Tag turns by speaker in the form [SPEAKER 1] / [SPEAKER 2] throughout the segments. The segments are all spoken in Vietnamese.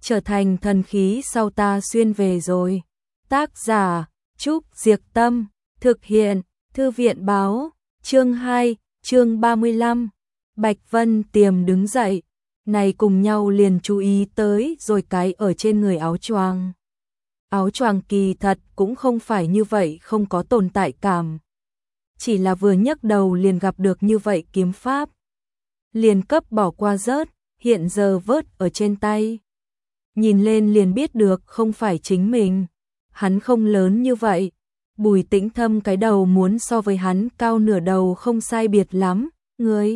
[SPEAKER 1] trở thành thần khí sau ta xuyên về rồi. Tác giả Trúc Diệc Tâm, thực hiện Thư viện Báo, chương 2, chương 35. Bạch Vân Tiềm đứng dậy, này cùng nhau liền chú ý tới rồi cái ở trên người áo choàng. Áo choàng kỳ thật cũng không phải như vậy, không có tồn tại cảm. Chỉ là vừa nhấc đầu liền gặp được như vậy kiếm pháp. Liền cấp bỏ qua rớt, hiện giờ vớt ở trên tay. Nhìn lên liền biết được không phải chính mình. Hắn không lớn như vậy. Bùi Tĩnh Thâm cái đầu muốn so với hắn cao nửa đầu không sai biệt lắm. Ngươi?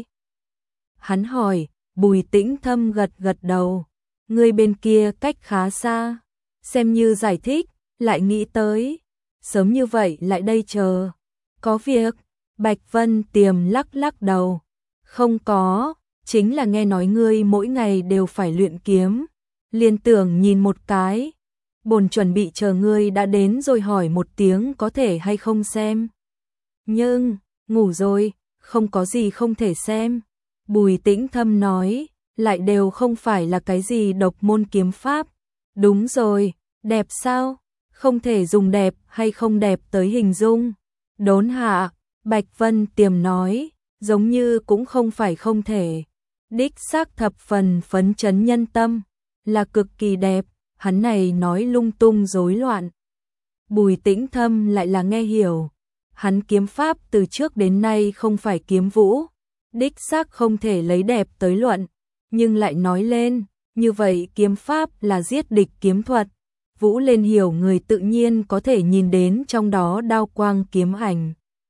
[SPEAKER 1] Hắn hỏi, Bùi Tĩnh Thâm gật gật đầu. Ngươi bên kia cách khá xa. Xem như giải thích, lại nghĩ tới. Sớm như vậy lại đây chờ. Có việc? Bạch Vân Tiềm lắc lắc đầu. Không có, chính là nghe nói ngươi mỗi ngày đều phải luyện kiếm. Liên tưởng nhìn một cái. Bổn chuẩn bị chờ ngươi đã đến rồi hỏi một tiếng có thể hay không xem. Nhưng, ngủ rồi, không có gì không thể xem. Bùi Tĩnh Thâm nói, lại đều không phải là cái gì độc môn kiếm pháp. Đúng rồi, đẹp sao? Không thể dùng đẹp hay không đẹp tới hình dung. Đốn hạ, Bạch Vân Tiềm nói, giống như cũng không phải không thể. Đích xác thập phần phấn chấn nhân tâm, là cực kỳ đẹp, hắn này nói lung tung rối loạn. Bùi Tĩnh Thâm lại là nghe hiểu, hắn kiếm pháp từ trước đến nay không phải kiếm vũ, đích xác không thể lấy đẹp tới luận, nhưng lại nói lên, như vậy kiếm pháp là giết địch kiếm thuật, vũ lên hiểu người tự nhiên có thể nhìn đến trong đó đao quang kiếm ảnh.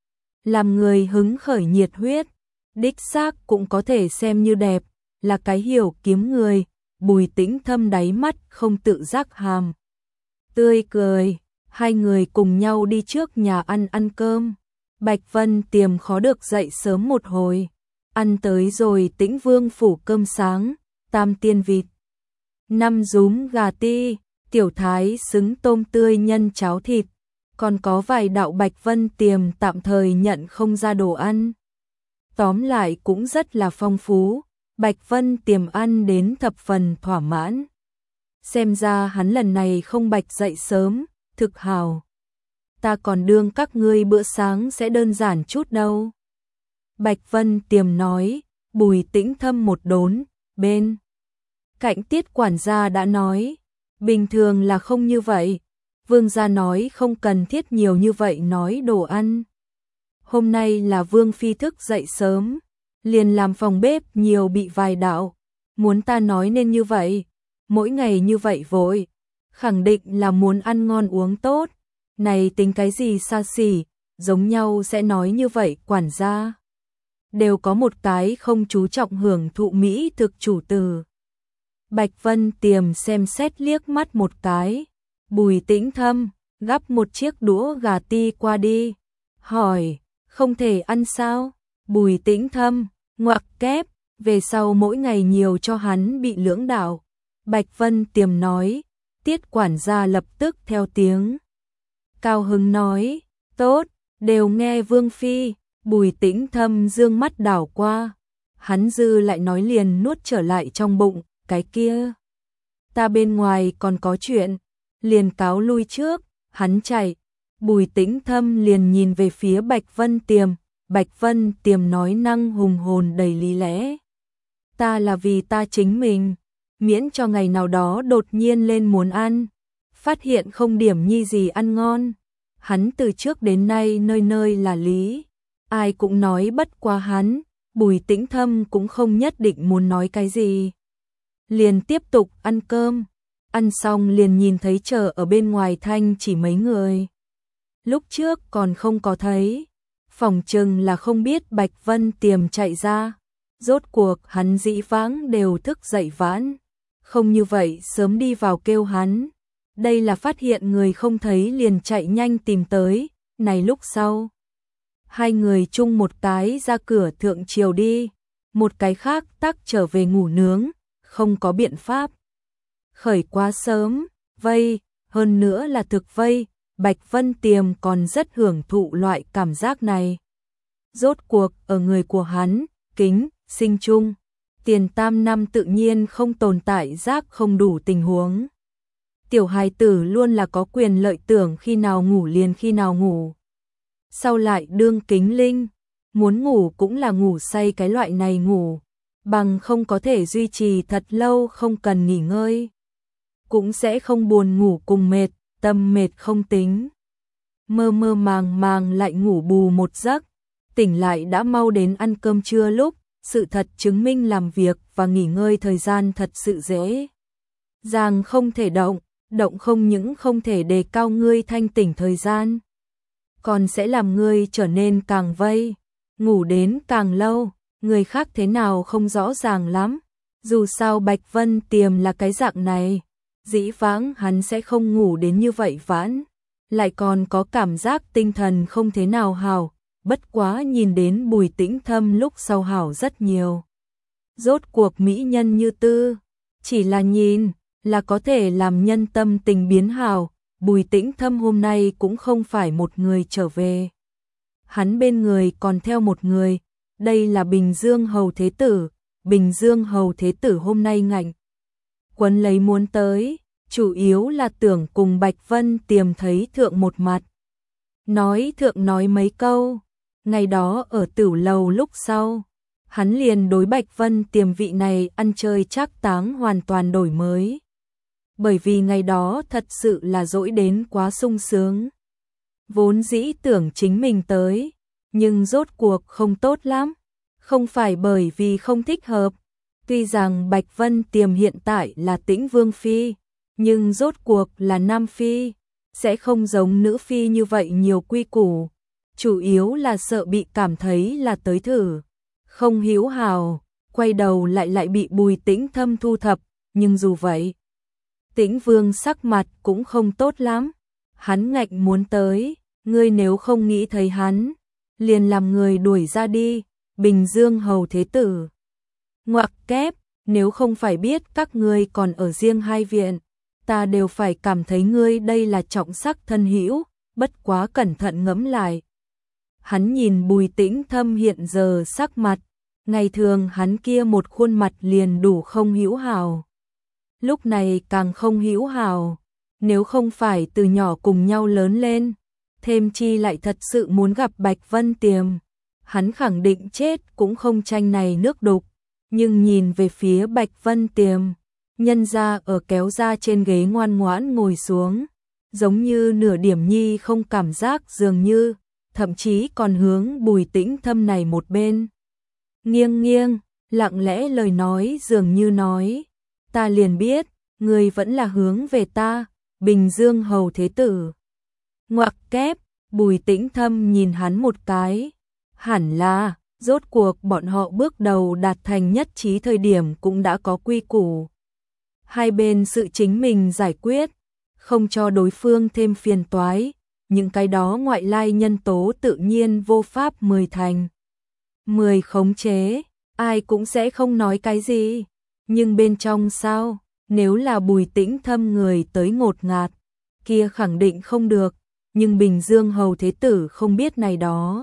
[SPEAKER 1] Làm người hứng khởi nhiệt huyết, đích xác cũng có thể xem như đẹp, là cái hiểu kiếm người. Bùi Tĩnh Thâm đáy mắt không tự giác hàm tươi cười, hai người cùng nhau đi trước nhà ăn cơm. Bạch Vân Tiềm khó được dậy sớm một hồi, ăn tới rồi Tĩnh Vương phủ cơm sáng, tam tiên vịt, 5 rúm gà ti, tiểu thái xứng tôm tươi nhân cháo thịt, còn có vài đạo Bạch Vân Tiềm tạm thời nhận không ra đồ ăn. Tóm lại cũng rất là phong phú. Bạch Vân Tiềm ăn đến thập phần thỏa mãn. Xem ra hắn lần này không bạch dậy sớm, thực hào. Ta còn đương các ngươi bữa sáng sẽ đơn giản chút đâu. Bạch Vân Tiềm nói, Bùi Tĩnh Thâm một đốn, bên cạnh Tiết quản gia đã nói, bình thường là không như vậy. Vương gia nói không cần thiết nhiều như vậy nói đồ ăn. Hôm nay là Vương phi thức dậy sớm, liền làm phòng bếp nhiều bị vài đạo, muốn ta nói nên như vậy, mỗi ngày như vậy vội, khẳng định là muốn ăn ngon uống tốt, này tính cái gì xa xỉ, giống nhau sẽ nói như vậy quản gia. Đều có một cái không chú trọng hưởng thụ mỹ thực chủ từ. Bạch Vân Tiềm xem xét liếc mắt một cái, Bùi Tĩnh Thâm, gắp một chiếc đũa gà ti qua đi, hỏi, không thể ăn sao? Bùi Tĩnh Thâm, ngoặc kép, về sau mỗi ngày nhiều cho hắn bị lưỡng đạo. Bạch Vân Tiềm nói, Tiết quản gia lập tức theo tiếng. Cao hứng nói, tốt, đều nghe Vương phi. Bùi Tĩnh Thâm dương mắt đảo qua, hắn dư lại nói liền nuốt trở lại trong bụng, cái kia. Ta bên ngoài còn có chuyện, liền cáo lui trước, hắn chạy. Bùi Tĩnh Thâm liền nhìn về phía Bạch Vân Tiềm. Bạch Vân Tiềm nói năng hùng hồn đầy lý lẽ. Ta là vì ta chính mình, miễn cho ngày nào đó đột nhiên lên muốn ăn, phát hiện không điểm nhi gì ăn ngon. Hắn từ trước đến nay nơi nơi là lý, ai cũng nói bất quá hắn, Bùi Tĩnh Thâm cũng không nhất định muốn nói cái gì. Liền tiếp tục ăn cơm, ăn xong liền nhìn thấy chờ ở bên ngoài Thanh chỉ mấy người. Lúc trước còn không có thấy. Phòng chừng là không biết Bạch Vân Tiềm chạy ra, rốt cuộc hắn dĩ vãng đều thức dậy vãn, không như vậy sớm đi vào kêu hắn. Đây là phát hiện người không thấy liền chạy nhanh tìm tới, này lúc sau. Hai người chung một cái ra cửa thượng triều đi, một cái khác tắc trở về ngủ nướng, không có biện pháp. Khởi quá sớm, vây, hơn nữa là thực vây. Bạch Vân Tiềm còn rất hưởng thụ loại cảm giác này. Rốt cuộc ở người của hắn, kính, sinh chung, tiền tam năm tự nhiên không tồn tại giác không đủ tình huống. Tiểu hài tử luôn là có quyền lợi tưởng khi nào ngủ liền khi nào ngủ. Sau lại đương kính linh, muốn ngủ cũng là ngủ say cái loại này ngủ, bằng không có thể duy trì thật lâu không cần nghỉ ngơi. Cũng sẽ không buồn ngủ cùng mệt, tâm mệt không tính. Mơ mơ màng màng lại ngủ bù một giấc, tỉnh lại đã mau đến ăn cơm trưa lúc, sự thật chứng minh làm việc và nghỉ ngơi thời gian thật sự dễ dàng không thể động, động không những không thể đề cao ngươi thanh tỉnh thời gian, còn sẽ làm ngươi trở nên càng vây, ngủ đến càng lâu, người khác thế nào không rõ ràng lắm, dù sao Bạch Vân Tiềm là cái dạng này, dĩ vãng hắn sẽ không ngủ đến như vậy vãn, lại còn có cảm giác tinh thần không thế nào hảo, bất quá nhìn đến Bùi Tĩnh Thâm lúc sau hảo rất nhiều. Rốt cuộc mỹ nhân như Tư, chỉ là nhìn là có thể làm nhân tâm tình biến hảo, Bùi Tĩnh Thâm hôm nay cũng không phải một người trở về. Hắn bên người còn theo một người, đây là Bình Dương Hầu Thế Tử, Bình Dương Hầu Thế Tử hôm nay ngạnh quấn lấy muốn tới, chủ yếu là tưởng cùng Bạch Vân Tiềm thấy thượng một mặt. Nói thượng nói mấy câu, ngày đó ở Tửu Lầu lúc sau, hắn liền đối Bạch Vân Tiềm vị này ăn chơi trác táng hoàn toàn đổi mới. Bởi vì ngày đó thật sự là dỗi đến quá sung sướng. Vốn dĩ tưởng chính mình tới, nhưng rốt cuộc không tốt lắm, không phải bởi vì không thích hợp. Tuy rằng Bạch Vân Tiềm hiện tại là Tĩnh Vương Phi, nhưng rốt cuộc là Nam Phi, sẽ không giống nữ Phi như vậy nhiều quy củ, chủ yếu là sợ bị cảm thấy là tới thử. Không hiếu hào, quay đầu lại bị Bùi Tĩnh Thâm thu thập, nhưng dù vậy, Tĩnh Vương sắc mặt cũng không tốt lắm, hắn ngạnh muốn tới, ngươi nếu không nghĩ thấy hắn, liền làm người đuổi ra đi, Bình Dương Hầu Thế Tử. Ngoặc kép, nếu không phải biết các ngươi còn ở riêng hai viện, ta đều phải cảm thấy ngươi đây là trọng sắc thân hữu, bất quá cẩn thận ngẫm lại. Hắn nhìn Bùi Tĩnh Thâm hiện giờ sắc mặt, ngày thường hắn kia một khuôn mặt liền đủ không hữu hảo. Lúc này càng không hữu hảo, nếu không phải từ nhỏ cùng nhau lớn lên, thêm chi lại thật sự muốn gặp Bạch Vân Tiềm, hắn khẳng định chết cũng không tranh này nước đục. Nhưng nhìn về phía Bạch Vân Tiềm, nhân ra ở kéo ra trên ghế ngoan ngoãn ngồi xuống, giống như nửa điểm nhi không cảm giác dường như, thậm chí còn hướng Bùi Tĩnh Thâm này một bên. Nghiêng nghiêng, lặng lẽ lời nói dường như nói, ta liền biết, người vẫn là hướng về ta, Bình Dương Hầu Thế Tử. Ngoặc kép, Bùi Tĩnh Thâm nhìn hắn một cái, hẳn là, rốt cuộc bọn họ bước đầu đạt thành nhất trí thời điểm cũng đã có quy củ. Hai bên sự chính mình giải quyết, không cho đối phương thêm phiền toái, những cái đó ngoại lai nhân tố tự nhiên vô pháp 10 thành. 10 khống chế, ai cũng sẽ không nói cái gì, nhưng bên trong sao, nếu là Bùi Tĩnh Thâm người tới ngột ngạt, kia khẳng định không được, nhưng Bình Dương Hầu Thế Tử không biết này đó.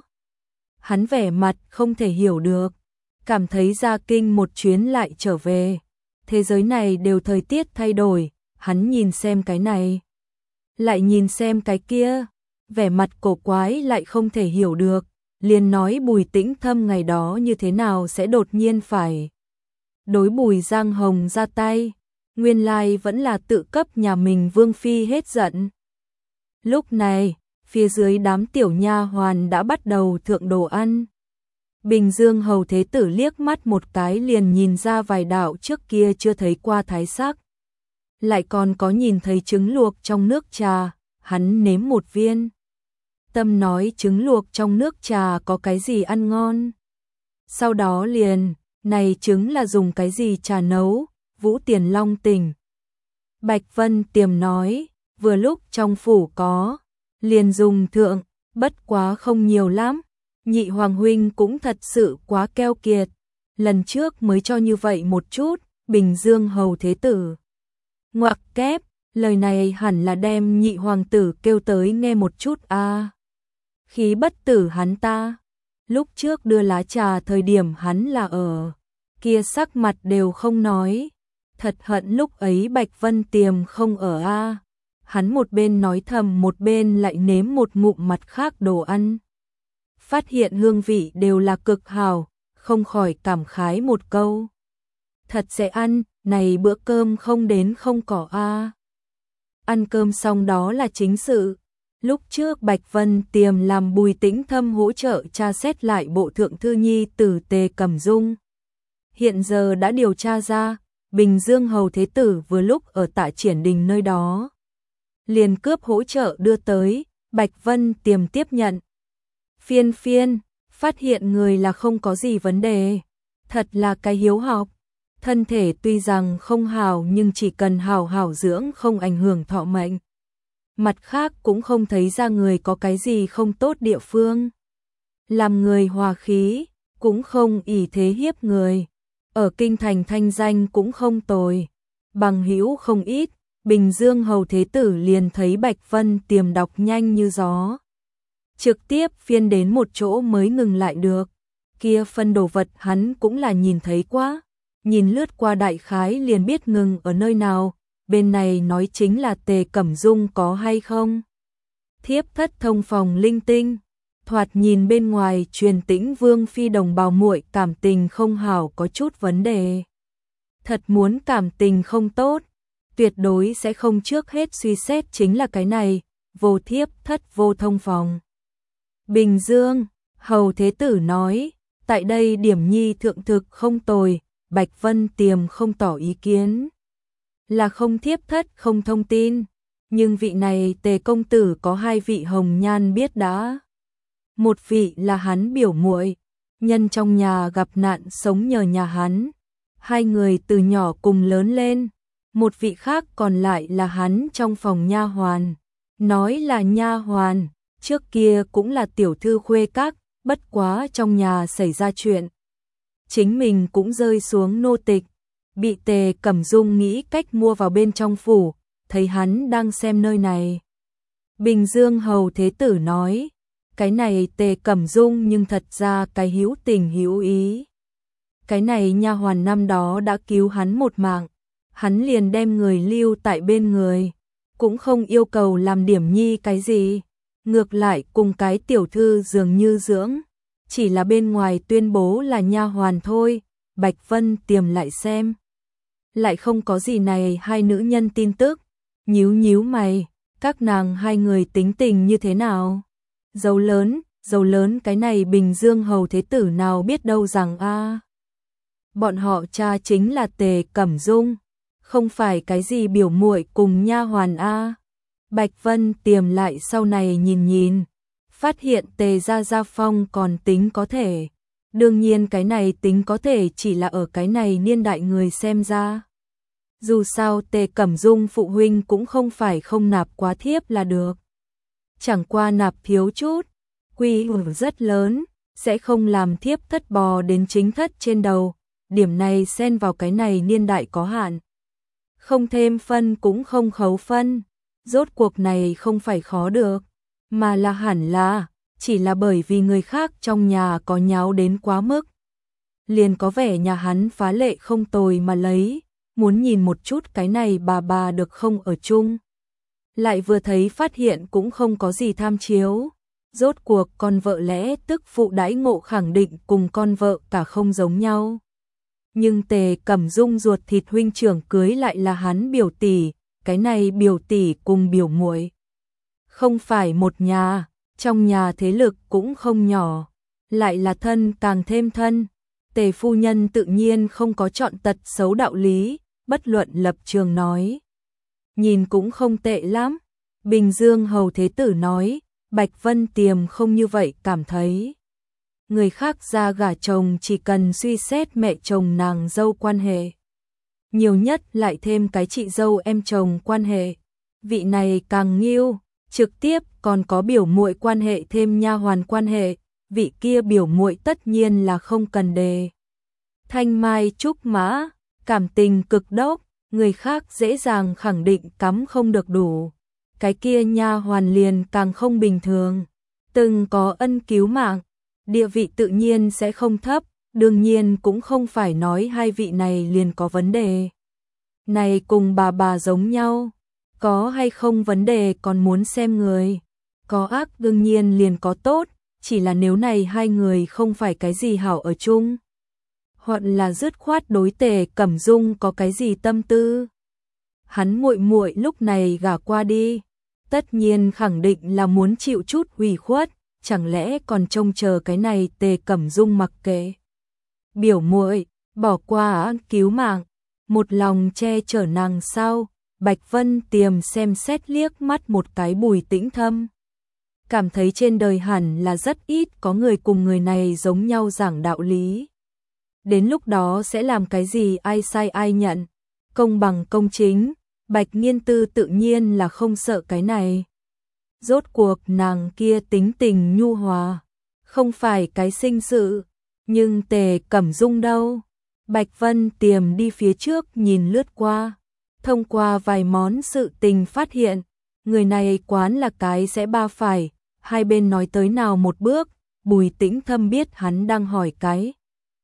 [SPEAKER 1] Hắn vẻ mặt không thể hiểu được, cảm thấy ra kinh một chuyến lại trở về. Thế giới này đều thời tiết thay đổi, hắn nhìn xem cái này, lại nhìn xem cái kia, vẻ mặt cổ quái lại không thể hiểu được, liền nói Bùi Tĩnh Thâm ngày đó như thế nào sẽ đột nhiên phải đối Bùi Giang Hồng ra tay, nguyên lai vẫn là tự cấp nhà mình Vương Phi hết giận. Lúc này, phía dưới đám tiểu nha hoàn đã bắt đầu thượng đồ ăn. Bình Dương Hầu Thế Tử liếc mắt một cái liền nhìn ra vài đạo trước kia chưa thấy qua thái sắc. Lại còn có nhìn thấy trứng luộc trong nước trà, hắn nếm một viên. Tâm nói trứng luộc trong nước trà có cái gì ăn ngon. Sau đó liền, này trứng là dùng cái gì trà nấu, Vũ Tiền Long tỉnh. Bạch Vân Tiềm nói, vừa lúc trong phủ có, liền dùng thượng, bất quá không nhiều lắm. Nhị Hoàng huynh cũng thật sự quá keo kiệt, lần trước mới cho như vậy một chút, Bình Dương Hầu Thế Tử. Ngoặc kép, lời này hẳn là đem Nhị Hoàng tử kêu tới nghe một chút a. Khí bất tử hắn ta, lúc trước đưa lá trà thời điểm hắn là ở kia sắc mặt đều không nói. Thật hận lúc ấy Bạch Vân Tiềm không ở a. Hắn một bên nói thầm một bên lại nếm một ngụm mặt khác đồ ăn. Phát hiện hương vị đều là cực hảo, không khỏi cảm khái một câu. Thật sẽ ăn, này bữa cơm không đến không có a. Ăn cơm xong đó là chính sự. Lúc trước Bạch Vân Tiềm làm Bùi Tĩnh Thâm hỗ trợ tra xét lại bộ thượng thư nhi tử Tề Cẩm Dung. Hiện giờ đã điều tra ra, Bình Dương Hầu Thế Tử vừa lúc ở Tạ Triển Đình nơi đó. Liền cướp hỗ trợ đưa tới, Bạch Vân Tiềm tiếp nhận. Phiên, phát hiện người là không có gì vấn đề. Thật là cái hiếu học. Thân thể tuy rằng không hảo nhưng chỉ cần hảo hảo dưỡng không ảnh hưởng thọ mệnh. Mặt khác cũng không thấy ra người có cái gì không tốt địa phương. Làm người hòa khí, cũng không ỷ thế hiếp người. Ở kinh thành thanh danh cũng không tồi. Bằng hữu không ít, Bình Dương Hầu Thế Tử liền thấy Bạch Vân Tiềm đọc nhanh như gió. Trực tiếp phiên đến một chỗ mới ngừng lại được. Kia phân đồ vật hắn cũng là nhìn thấy quá. Nhìn lướt qua đại khái liền biết ngừng ở nơi nào. Bên này nói chính là Tề Cẩm Dung có hay không. Thiếp thất thông phòng linh tinh. Thoạt nhìn bên ngoài truyền Tĩnh Vương phi đồng bào muội cảm tình không hảo có chút vấn đề. Thật muốn cảm tình không tốt, tuyệt đối sẽ không trước hết suy xét chính là cái này, vô thiếp thất vô thông phòng. Bình Dương, Hầu Thế Tử nói, tại đây điểm nhi thượng thực không tồi, Bạch Vân Tiềm không tỏ ý kiến. Là không thiếp thất không thông tin, nhưng vị này Tề công tử có hai vị hồng nhan biết đã. Một vị là hắn biểu muội, nhân trong nhà gặp nạn sống nhờ nhà hắn. Hai người từ nhỏ cùng lớn lên. Một vị khác còn lại là hắn trong phòng nha hoàn. Nói là nha hoàn, trước kia cũng là tiểu thư khuê các, bất quá trong nhà xảy ra chuyện. Chính mình cũng rơi xuống nô tịch, bị Tề Cẩm Dung nghĩ cách mua vào bên trong phủ, thấy hắn đang xem nơi này. Bình Dương Hầu Thế Tử nói, cái này Tề Cẩm Dung nhưng thật ra cái hữu tình hữu ý. Cái này nha hoàn năm đó đã cứu hắn một mạng, hắn liền đem người lưu tại bên người, cũng không yêu cầu làm điểm nhi cái gì, ngược lại cùng cái tiểu thư dường như dưỡng, chỉ là bên ngoài tuyên bố là nha hoàn thôi. Bạch Vân Tiềm lại xem, lại không có gì này hai nữ nhân tin tức, nhíu mày, các nàng hai người tính tình như thế nào? Dấu lớn cái này Bình Dương Hầu Thế Tử nào biết đâu rằng a. Bọn họ cha chính là Tề Cẩm Dung, không phải cái gì biểu muội cùng nha hoàn a. Bạch Vân Tiềm lại sau này nhìn, phát hiện Tề Gia Phong còn tính có thể. Đương nhiên cái này tính có thể chỉ là ở cái này niên đại người xem ra. Dù sao Tề Cẩm Dung phụ huynh cũng không phải không nạp quá thiếp là được. Chẳng qua nạp thiếu chút, quy hưởng rất lớn, sẽ không làm thiếp thất bò đến chính thất trên đầu. Điểm này xen vào cái này niên đại có hạn. Không thêm phân cũng không khấu phân. Rốt cuộc này không phải khó được, mà là hẳn là, chỉ là bởi vì người khác trong nhà có nháo đến quá mức. Liền có vẻ nhà hắn phá lệ không tồi mà lấy, muốn nhìn một chút cái này bà được không ở chung. Lại vừa thấy phát hiện cũng không có gì tham chiếu. Rốt cuộc con vợ lẽ tức phụ đãi ngộ khẳng định cùng con vợ cả không giống nhau. Nhưng Tề Cẩm Dung ruột thịt huynh trưởng cưới lại là hắn biểu tỷ, cái này biểu tỷ cùng biểu muội không phải một nhà, trong nhà thế lực cũng không nhỏ, lại là thân càng thêm thân. Tề phu nhân tự nhiên không có chọn tật xấu đạo lý, bất luận lập trường nói. Nhìn cũng không tệ lắm. Bình Dương Hầu Thế Tử nói, Bạch Vân Tiềm không như vậy cảm thấy. Người khác ra gả chồng chỉ cần suy xét mẹ chồng nàng dâu quan hệ. Nhiều nhất lại thêm cái chị dâu em chồng quan hệ. Vị này càng nghiêu, trực tiếp còn có biểu muội quan hệ thêm nha hoàn quan hệ. Vị kia biểu muội tất nhiên là không cần đề. Thanh mai trúc mã, cảm tình cực đốc, người khác dễ dàng khẳng định cắm không được đủ. Cái kia nha hoàn liền càng không bình thường. Từng có ân cứu mạng, địa vị tự nhiên sẽ không thấp, Đương nhiên cũng không phải nói hai vị này liền có vấn đề. Này cùng bà giống nhau, có hay không vấn đề còn muốn xem người. Có ác đương nhiên liền có tốt, chỉ là nếu này hai người không phải cái gì hảo ở chung. Hoặc là dứt khoát đối Tề Cẩm Dung có cái gì tâm tư. Hắn muội muội lúc này gả qua đi, tất nhiên khẳng định là muốn chịu chút ủy khuất, chẳng lẽ còn trông chờ cái này Tề Cẩm Dung mặc kệ. Biểu muội, bỏ qua cứu mạng, một lòng che chở nàng sao? Bạch Vân Tiềm xem xét liếc mắt một cái Bùi Tĩnh Thâm. Cảm thấy trên đời hẳn là rất ít có người cùng người này giống nhau giảng đạo lý. Đến lúc đó sẽ làm cái gì ai sai ai nhận, công bằng công chính, Bạch Nghiên Tư tự nhiên là không sợ cái này. Rốt cuộc nàng kia tính tình nhu hòa, không phải cái sinh sự, nhưng Tề Cẩm Dung đâu? Bạch Vân Tiềm đi phía trước nhìn lướt qua, thông qua vài món sự tình phát hiện, người này quán là cái sẽ ba phải, hai bên nói tới nào một bước, Bùi Tĩnh Thâm biết hắn đang hỏi cái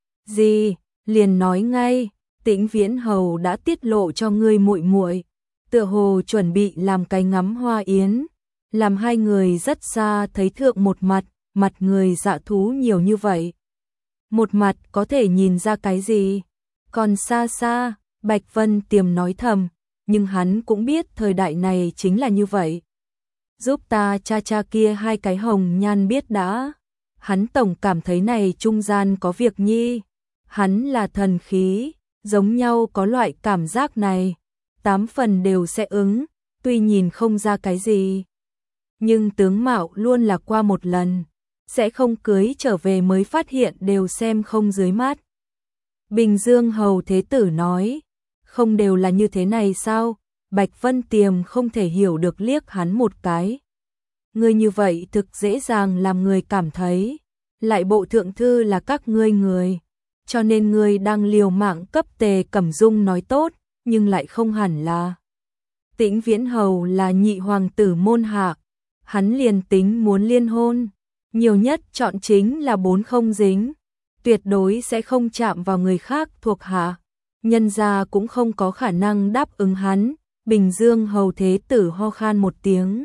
[SPEAKER 1] gì, liền nói ngay, Tĩnh Viễn Hầu đã tiết lộ cho ngươi muội muội, tựa hồ chuẩn bị làm cái ngắm hoa yến, làm hai người rất xa thấy thượng một mặt, mặt người dạ thú nhiều như vậy. Một mặt có thể nhìn ra cái gì, còn xa xa, Bạch Vân Tiềm nói thầm, nhưng hắn cũng biết thời đại này chính là như vậy. Giúp ta cha kia hai cái hồng nhan biết đã, hắn tổng cảm thấy này trung gian có việc nhi, hắn là thần khí, giống nhau có loại cảm giác này, 8 phần đều sẽ ứng, tuy nhìn không ra cái gì. Nhưng tướng mạo luôn là qua một lần, sẽ không cưới trở về mới phát hiện đều xem không dưới mắt. Bình Dương Hầu Thế Tử nói, không đều là như thế này sao? Bạch Vân Tiềm không thể hiểu được liếc hắn một cái. Ngươi như vậy thực dễ dàng làm người cảm thấy, lại bộ thượng thư là các ngươi người, cho nên ngươi đang liều mạng cấp Tề Cẩm Dung nói tốt, nhưng lại không hẳn là. Tĩnh Viễn Hầu là nhị hoàng tử môn hạ, hắn liền tính muốn liên hôn, nhiều nhất chọn chính là 4 không dính, tuyệt đối sẽ không chạm vào người khác thuộc hạ, nhân gia cũng không có khả năng đáp ứng hắn. Bình Dương Hầu Thế Tử ho khan một tiếng.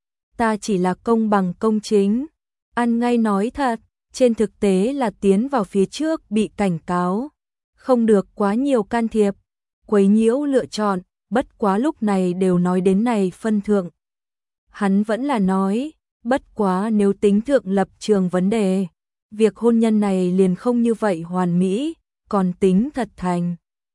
[SPEAKER 1] Ta chỉ là công bằng công chính, ăn ngay nói thật, trên thực tế là tiến vào phía trước bị cảnh cáo, không được quá nhiều can thiệp, quấy nhiễu lựa chọn, bất quá lúc này đều nói đến này phân thượng. Hắn vẫn là nói, bất quá nếu tính thượng lập trường vấn đề, việc hôn nhân này liền không như vậy hoàn mỹ, còn tính thật thành.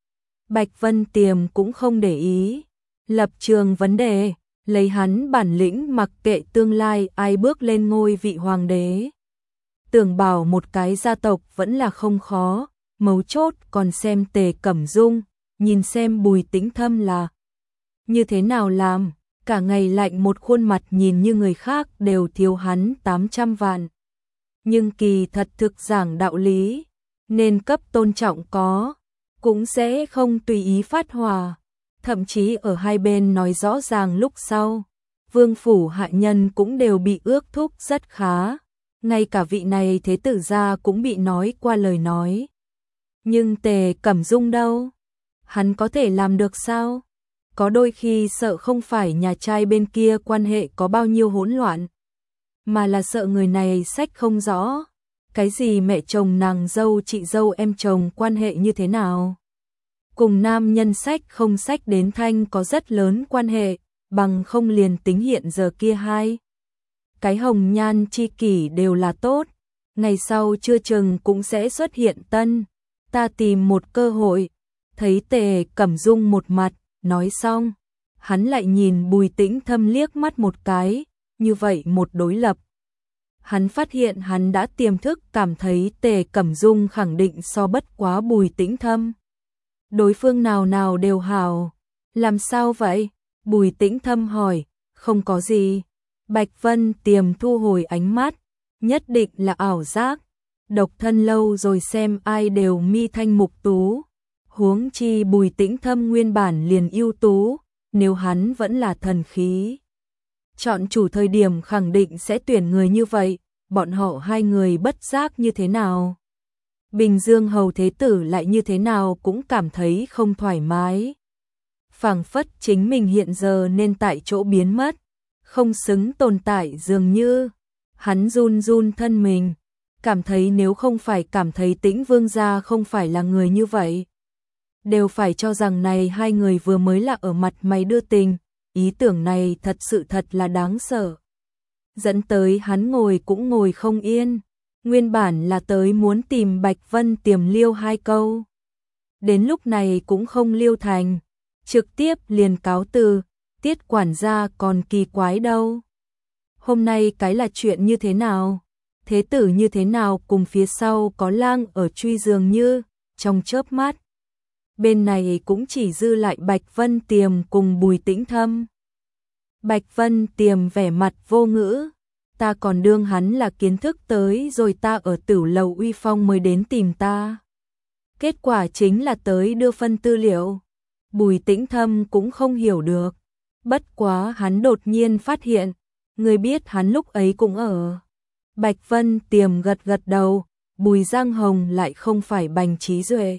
[SPEAKER 1] Bạch Vân Tiềm cũng không để ý, lập trường vấn đề, lấy hắn bản lĩnh mặc kệ tương lai ai bước lên ngôi vị hoàng đế. Tưởng bảo một cái gia tộc vẫn là không khó, mấu chốt còn xem Tề Cẩm Dung, nhìn xem Bùi Tĩnh Thâm là như thế nào làm, cả ngày lạnh một khuôn mặt nhìn như người khác đều thiếu hắn 800 vạn. Nhưng kỳ thật thực giảng đạo lý, nên cấp tôn trọng có, cũng sẽ không tùy ý phát hỏa. Thậm chí ở hai bên nói rõ ràng lúc sau, vương phủ hạ nhân cũng đều bị ước thúc rất khá, ngay cả vị này thế tử gia cũng bị nói qua lời nói. Nhưng Tề Cẩm Dung đâu? Hắn có thể làm được sao? Có đôi khi sợ không phải nhà trai bên kia quan hệ có bao nhiêu hỗn loạn, mà là sợ người này sách không rõ, cái gì mẹ chồng nàng dâu chị dâu em chồng quan hệ như thế nào. Cùng nam nhân sách không sách đến thanh có rất lớn quan hệ, bằng không liền tính hiện giờ kia hai. Cái hồng nhan chi kỷ đều là tốt, ngày sau chưa chừng cũng sẽ xuất hiện tân. Ta tìm một cơ hội, thấy Tề Cẩm Dung một mặt, nói xong, hắn lại nhìn Bùi Tĩnh Thâm liếc mắt một cái, như vậy một đối lập. Hắn phát hiện hắn đã tiềm thức cảm thấy Tề Cẩm Dung khẳng định so bất quá Bùi Tĩnh Thâm. Đối phương nào nào đều hảo. Làm sao vậy? Bùi Tĩnh Thâm hỏi. Không có gì. Bạch Vân Tiềm thu hồi ánh mắt. Nhất định là ảo giác. Độc thân lâu rồi xem ai đều mi thanh mục tú. Huống chi Bùi Tĩnh Thâm nguyên bản liền ưu tú. Nếu hắn vẫn là thần khí, chọn chủ thời điểm khẳng định sẽ tuyển người như vậy. Bọn họ hai người bất giác như thế nào? Bình Dương Hầu Thế Tử lại như thế nào cũng cảm thấy không thoải mái. Phảng phất chính mình hiện giờ nên tại chỗ biến mất, không xứng tồn tại dường như. Hắn run run thân mình, cảm thấy nếu không phải cảm thấy Tĩnh Vương gia không phải là người như vậy, đều phải cho rằng này hai người vừa mới là ở mặt mày đưa tình, ý tưởng này thật sự thật là đáng sợ. Dẫn tới hắn ngồi cũng ngồi không yên, nguyên bản là tới muốn tìm Bạch Vân Tiềm liêu hai câu. Đến lúc này cũng không liêu thành, trực tiếp liền cáo từ, Tiết quản gia còn kỳ quái đâu. Hôm nay cái là chuyện như thế nào? Thế tử như thế nào cùng phía sau có lang ở truy dường như, trong chớp mắt. Bên này cũng chỉ dư lại Bạch Vân Tiềm cùng Bùi Tĩnh Thâm. Bạch Vân Tiềm vẻ mặt vô ngữ, ta còn đương hắn là kiến thức tới rồi ta ở Tử Lầu uy phong mới đến tìm ta. Kết quả chính là tới đưa phân tư liệu. Bùi Tĩnh Thâm cũng không hiểu được, bất quá hắn đột nhiên phát hiện, người biết hắn lúc ấy cũng ở. Bạch Vân Tiềm gật gật đầu, Bùi Giang Hồng lại không phải Bành Trí Duệ.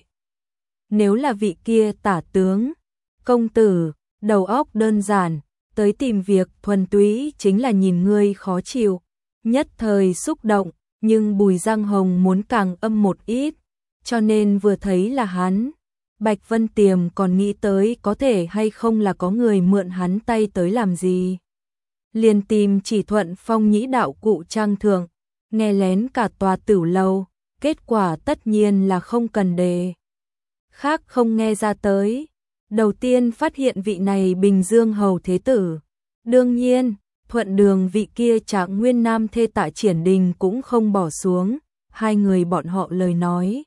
[SPEAKER 1] Nếu là vị kia tả tướng, công tử, đầu óc đơn giản, tới tìm việc thuần túy chính là nhìn ngươi khó chịu, nhất thời xúc động, nhưng Bùi Giang Hồng muốn càng âm một ít, cho nên vừa thấy là hắn, Bạch Vân Tiềm còn nghĩ tới có thể hay không là có người mượn hắn tay tới làm gì. Liền tìm chỉ Thuận Phong Nhĩ đạo cụ trang thượng, nghe lén cả tòa Tử Lầu, kết quả tất nhiên là không cần đề. Khác không nghe ra tới. Đầu tiên phát hiện vị này Bình Dương Hầu Thế Tử. Đương nhiên, thuận đường vị kia Trạng Nguyên Nam thê Tạ Triển Đình cũng không bỏ xuống, hai người bọn họ lời nói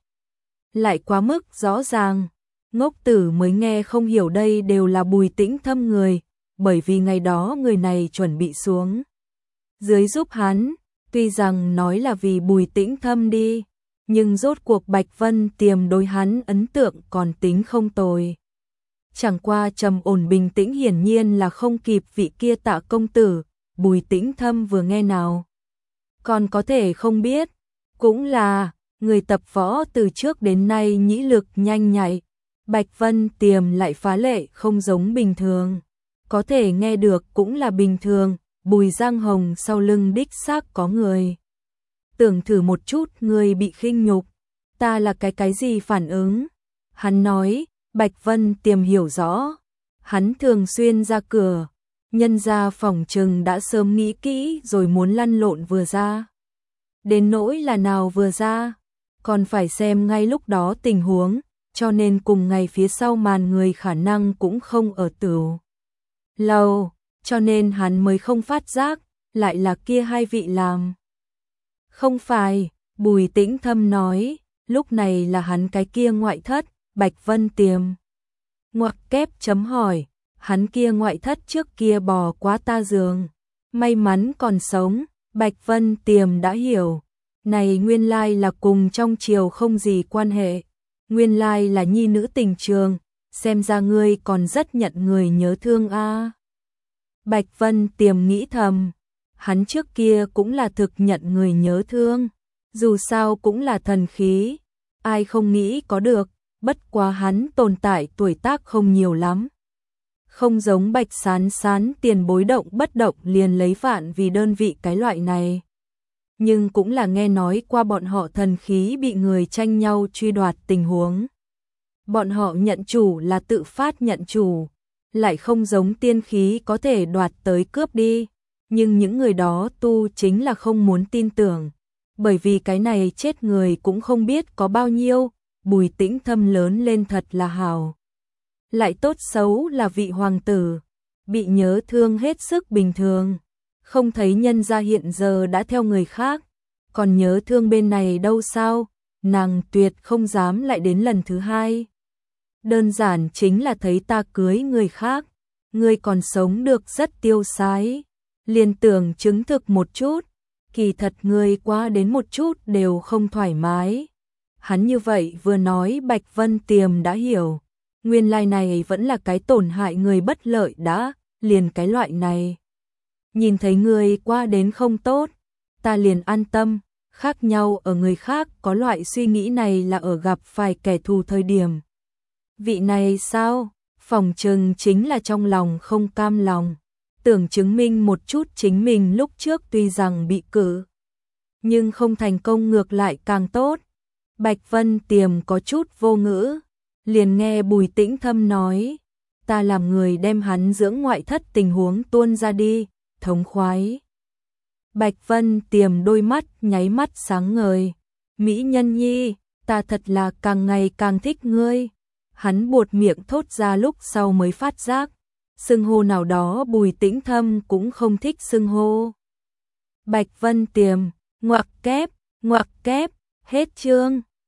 [SPEAKER 1] lại quá mức rõ ràng. Ngốc tử mới nghe không hiểu đây đều là Bùi Tĩnh Thâm người, bởi vì ngày đó người này chuẩn bị xuống dưới giúp hắn, tuy rằng nói là vì Bùi Tĩnh Thâm đi, nhưng rốt cuộc Bạch Vân Tiềm đối hắn ấn tượng còn tính không tồi. Chẳng qua trầm ổn bình tĩnh hiển nhiên là không kịp vị kia Tạ công tử, Bùi Tĩnh Thâm vừa nghe nào. Còn có thể không biết, cũng là, người tập võ từ trước đến nay nhĩ lực nhanh nhạy, Bạch Vân Tiềm lại phá lệ không giống bình thường. Có thể nghe được cũng là bình thường, Bùi Giang Hồng sau lưng đích xác có người. Tưởng thử một chút người bị khinh nhục, ta là cái gì phản ứng? Hắn nói, Bạch Vân Tiềm hiểu rõ, hắn thường xuyên ra cửa, nhân ra phỏng chừng đã sớm nghĩ kỹ rồi muốn lăn lộn vừa ra. Đến nỗi là nào vừa ra, còn phải xem ngay lúc đó tình huống, cho nên cùng ngày phía sau màn người khả năng cũng không ở Tử Lầu, cho nên hắn mới không phát giác, lại là kia hai vị làm. Không phải, Bùi Tĩnh Thâm nói, lúc này là hắn cái kia ngoại thất, Bạch Vân Tiềm. Ngoặc kép chấm hỏi, hắn kia ngoại thất trước kia bò quá ta giường, may mắn còn sống, Bạch Vân Tiềm đã hiểu, này nguyên lai là cùng trong triều không gì quan hệ, nguyên lai là nhi nữ tình trường, xem ra ngươi còn rất nhận người nhớ thương a. Bạch Vân Tiềm nghĩ thầm, hắn trước kia cũng là thực nhận người nhớ thương, dù sao cũng là thần khí, ai không nghĩ có được, bất quá hắn tồn tại tuổi tác không nhiều lắm. Không giống Bạch Sán Sán tiền bối động bất động liền lấy vạn vì đơn vị cái loại này. Nhưng cũng là nghe nói qua bọn họ thần khí bị người tranh nhau truy đoạt tình huống. Bọn họ nhận chủ là tự phát nhận chủ, lại không giống tiên khí có thể đoạt tới cướp đi. Nhưng những người đó tu chính là không muốn tin tưởng, bởi vì cái này chết người cũng không biết có bao nhiêu. Bùi Tĩnh Thâm lớn lên thật là hào. Lại tốt xấu là vị hoàng tử, bị nhớ thương hết sức bình thường. Không thấy nhân gia hiện giờ đã theo người khác, còn nhớ thương bên này đâu sao, nàng tuyệt không dám lại đến lần thứ hai. Đơn giản chính là thấy ta cưới người khác, ngươi còn sống được rất tiêu sái, liền tưởng chứng thực một chút, kỳ thật ngươi qua đến một chút đều không thoải mái. Hắn như vậy vừa nói Bạch Vân Tiềm đã hiểu, nguyên lai này vẫn là cái tổn hại người bất lợi đã, liền cái loại này. Nhìn thấy người qua đến không tốt, ta liền an tâm, Khác nhau ở người khác có loại suy nghĩ này là ở gặp phải kẻ thù thời điểm. Vị này sao? Phỏng chừng chính là trong lòng không cam lòng, tưởng chứng minh một chút chính mình lúc trước tuy rằng bị cử, nhưng không thành công ngược lại càng tốt. Bạch Vân Tiềm có chút vô ngữ, liền nghe Bùi Tĩnh Thâm nói, ta làm người đem hắn dưỡng ngoại thất tình huống tuôn ra đi, thống khoái. Bạch Vân Tiềm đôi mắt nháy mắt sáng ngời, mỹ nhân nhi, ta thật là càng ngày càng thích ngươi. Hắn buột miệng thốt ra lúc sau mới phát giác, xưng hô nào đó Bùi Tĩnh Thâm cũng không thích xưng hô. Bạch Vân Tiềm, ngoặc kép, hết chương.